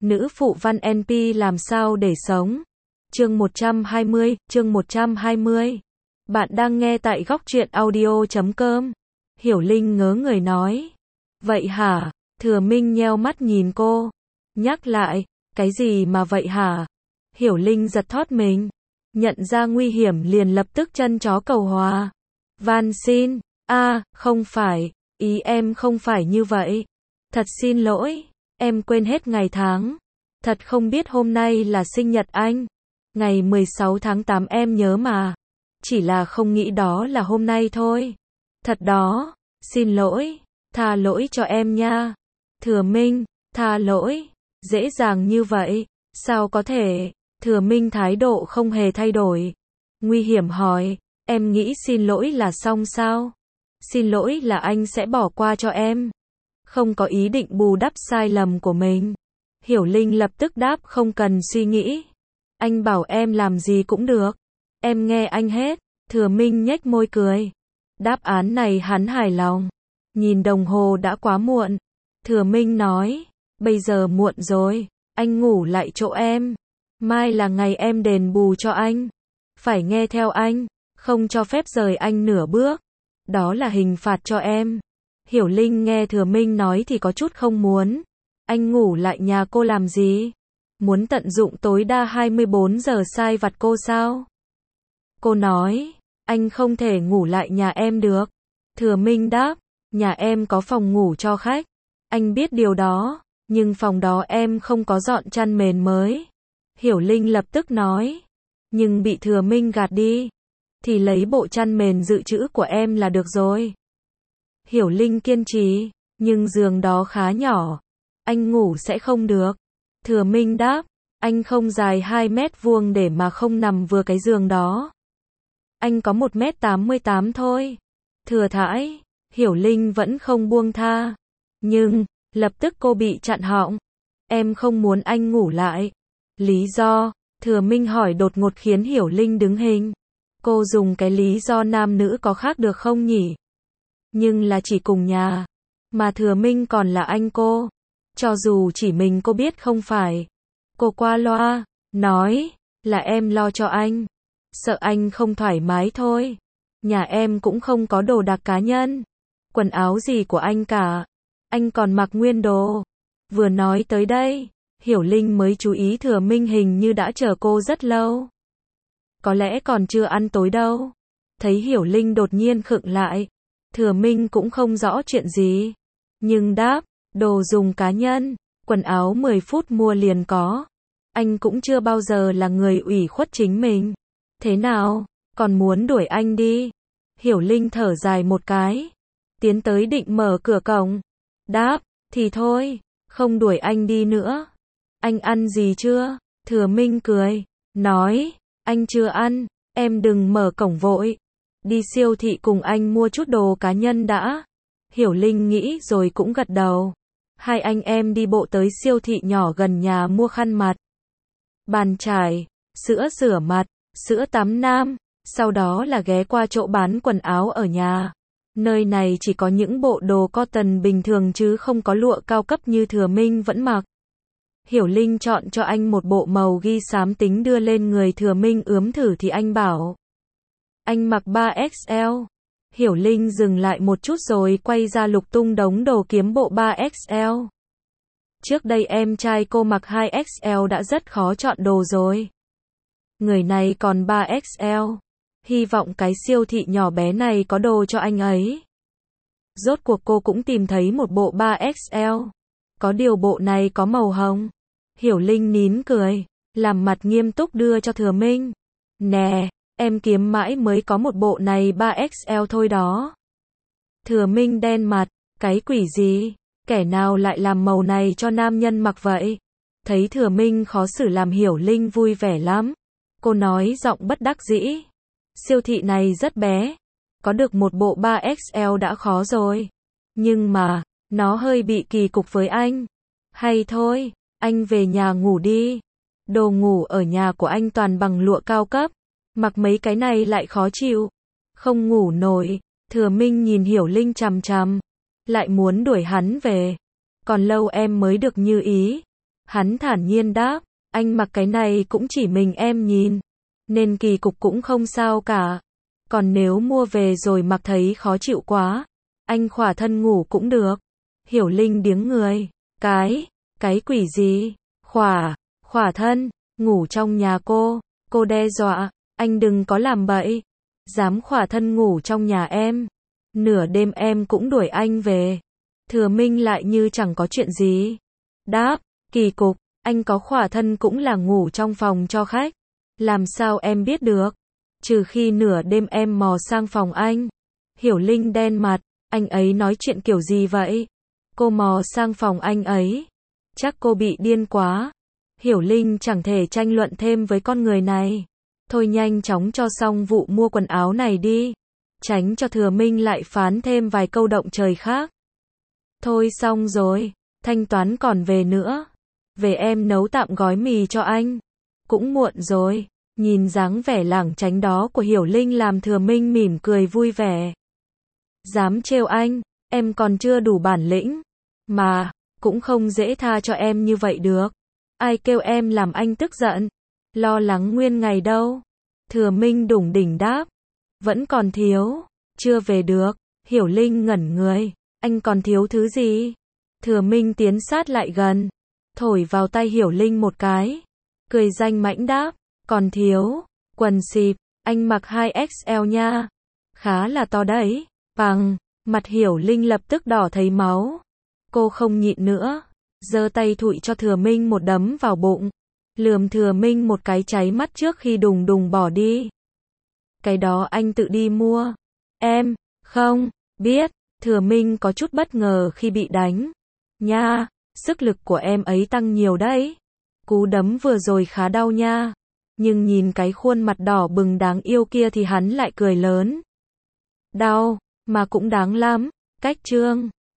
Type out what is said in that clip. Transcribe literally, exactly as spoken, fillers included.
Nữ phụ văn en pê làm sao để sống. Chương một trăm hai mươi, chương một trăm hai mươi. Bạn đang nghe tại góc truyện audio chấm com. Hiểu Linh ngớ người nói. Vậy hả? Thừa Minh nheo mắt nhìn cô. Nhắc lại, cái gì mà vậy hả? Hiểu Linh giật thót mình. Nhận ra nguy hiểm liền lập tức chân chó cầu hòa. Van xin, a, không phải, ý em không phải như vậy. Thật xin lỗi, em quên hết ngày tháng. Thật không biết hôm nay là sinh nhật anh. Ngày mười sáu tháng tám em nhớ mà. Chỉ là không nghĩ đó là hôm nay thôi. Thật đó, xin lỗi, tha lỗi cho em nha. Thừa Minh, tha lỗi, dễ dàng như vậy, sao có thể? Thừa Minh thái độ không hề thay đổi. Nguy hiểm hỏi, em nghĩ xin lỗi là xong sao? Xin lỗi là anh sẽ bỏ qua cho em. Không có ý định bù đắp sai lầm của mình. Hiểu Linh lập tức đáp không cần suy nghĩ. Anh bảo em làm gì cũng được. Em nghe anh hết. Thừa Minh nhếch môi cười. Đáp án này hắn hài lòng. Nhìn đồng hồ đã quá muộn. Thừa Minh nói, bây giờ muộn rồi, anh ngủ lại chỗ em. Mai là ngày em đền bù cho anh. Phải nghe theo anh, không cho phép rời anh nửa bước. Đó là hình phạt cho em. Hiểu Linh nghe Thừa Minh nói thì có chút không muốn. Anh ngủ lại nhà cô làm gì? Muốn tận dụng tối đa hai mươi bốn giờ sai vặt cô sao? Cô nói, anh không thể ngủ lại nhà em được. Thừa Minh đáp, nhà em có phòng ngủ cho khách. Anh biết điều đó, nhưng phòng đó em không có dọn chăn mền mới. Hiểu Linh lập tức nói, nhưng bị Thừa Minh gạt đi. Thì lấy bộ chăn mền dự trữ của em là được rồi. Hiểu Linh kiên trì, nhưng giường đó khá nhỏ. Anh ngủ sẽ không được. Thừa Minh đáp, anh không dài hai mét vuông để mà không nằm vừa cái giường đó. Anh có một mét tám mươi tám thôi. Thừa thãi, Hiểu Linh vẫn không buông tha. Nhưng, lập tức cô bị chặn họng. Em không muốn anh ngủ lại. Lý do, Thừa Minh hỏi đột ngột khiến Hiểu Linh đứng hình. Cô dùng cái lý do nam nữ có khác được không nhỉ? Nhưng là chỉ cùng nhà. Mà Thừa Minh còn là anh cô. Cho dù chỉ mình cô biết không phải. Cô qua loa, nói, là em lo cho anh. Sợ anh không thoải mái thôi. Nhà em cũng không có đồ đạc cá nhân. Quần áo gì của anh cả. Anh còn mặc nguyên đồ. Vừa nói tới đây, Hiểu Linh mới chú ý Thừa Minh hình như đã chờ cô rất lâu. Có lẽ còn chưa ăn tối đâu. Thấy Hiểu Linh đột nhiên khựng lại. Thừa Minh cũng không rõ chuyện gì. Nhưng đáp, đồ dùng cá nhân, quần áo mười phút mua liền có. Anh cũng chưa bao giờ là người ủy khuất chính mình. Thế nào, còn muốn đuổi anh đi? Hiểu Linh thở dài một cái. Tiến tới định mở cửa cổng. Đáp, thì thôi, không đuổi anh đi nữa. Anh ăn gì chưa? Thừa Minh cười, nói, anh chưa ăn, em đừng mở cổng vội. Đi siêu thị cùng anh mua chút đồ cá nhân đã. Hiểu Linh nghĩ rồi cũng gật đầu. Hai anh em đi bộ tới siêu thị nhỏ gần nhà mua khăn mặt, bàn chải, sữa rửa mặt, sữa tắm nam. Sau đó là ghé qua chỗ bán quần áo ở nhà. Nơi này chỉ có những bộ đồ cotton bình thường chứ không có lụa cao cấp như Thừa Minh vẫn mặc. Hiểu Linh chọn cho anh một bộ màu ghi xám tính đưa lên người Thừa Minh ướm thử thì anh bảo. Anh mặc ba ích eo. Hiểu Linh dừng lại một chút rồi quay ra lục tung đống đồ kiếm bộ ba ích eo. Trước đây em trai cô mặc hai ích eo đã rất khó chọn đồ rồi. Người này còn ba ích eo. Hy vọng cái siêu thị nhỏ bé này có đồ cho anh ấy. Rốt cuộc cô cũng tìm thấy một bộ ba ích eo. Có điều bộ này có màu hồng. Hiểu Linh nín cười, làm mặt nghiêm túc đưa cho Thừa Minh. Nè, em kiếm mãi mới có một bộ này ba ích eo thôi đó. Thừa Minh đen mặt, cái quỷ gì? Kẻ nào lại làm màu này cho nam nhân mặc vậy? Thấy Thừa Minh khó xử làm Hiểu Linh vui vẻ lắm. Cô nói giọng bất đắc dĩ. Siêu thị này rất bé. Có được một bộ ba ích eo đã khó rồi. Nhưng mà, nó hơi bị kỳ cục với anh. Hay thôi, anh về nhà ngủ đi. Đồ ngủ ở nhà của anh toàn bằng lụa cao cấp. Mặc mấy cái này lại khó chịu. Không ngủ nổi. Thừa Minh nhìn Hiểu Linh chằm chằm. Lại muốn đuổi hắn về. Còn lâu em mới được như ý. Hắn thản nhiên đáp, anh mặc cái này cũng chỉ mình em nhìn, nên kỳ cục cũng không sao cả. Còn nếu mua về rồi mặc thấy khó chịu quá, anh khỏa thân ngủ cũng được. Hiểu Linh điếng người, cái, cái quỷ gì? Khỏa, khỏa thân, ngủ trong nhà cô, cô đe dọa, anh đừng có làm bậy, dám khỏa thân ngủ trong nhà em, nửa đêm em cũng đuổi anh về. Thừa Minh lại như chẳng có chuyện gì. Đáp, kỳ cục, anh có khỏa thân cũng là ngủ trong phòng cho khách. Làm sao em biết được? Trừ khi nửa đêm em mò sang phòng anh. Hiểu Linh đen mặt, anh ấy nói chuyện kiểu gì vậy? Cô mò sang phòng anh ấy. Chắc cô bị điên quá. Hiểu Linh chẳng thể tranh luận thêm với con người này. Thôi nhanh chóng cho xong vụ mua quần áo này đi. Tránh cho Thừa Minh lại phán thêm vài câu động trời khác. Thôi xong rồi, thanh toán còn về nữa. Về em nấu tạm gói mì cho anh. Cũng muộn rồi. Nhìn dáng vẻ lảng tránh đó của Hiểu Linh làm Thừa Minh mỉm cười vui vẻ. Dám trêu anh, em còn chưa đủ bản lĩnh. Mà, cũng không dễ tha cho em như vậy được. Ai kêu em làm anh tức giận. Lo lắng nguyên ngày đâu. Thừa Minh đủng đỉnh đáp. Vẫn còn thiếu. Chưa về được. Hiểu Linh ngẩn người. Anh còn thiếu thứ gì? Thừa Minh tiến sát lại gần. Thổi vào tay Hiểu Linh một cái. Cười danh mãnh đáp. Còn thiếu. Quần xịp. Anh mặc hai ích eo nha. Khá là to đấy. Bằng. Mặt Hiểu Linh lập tức đỏ thấy máu. Cô không nhịn nữa. Giơ tay thụi cho Thừa Minh một đấm vào bụng. Lườm Thừa Minh một cái cháy mắt trước khi đùng đùng bỏ đi. Cái đó anh tự đi mua. Em, không, biết. Thừa Minh có chút bất ngờ khi bị đánh. Nha, sức lực của em ấy tăng nhiều đấy. Cú đấm vừa rồi khá đau nha. Nhưng nhìn cái khuôn mặt đỏ bừng đáng yêu kia thì hắn lại cười lớn. Đau, mà cũng đáng lắm. Cách trương.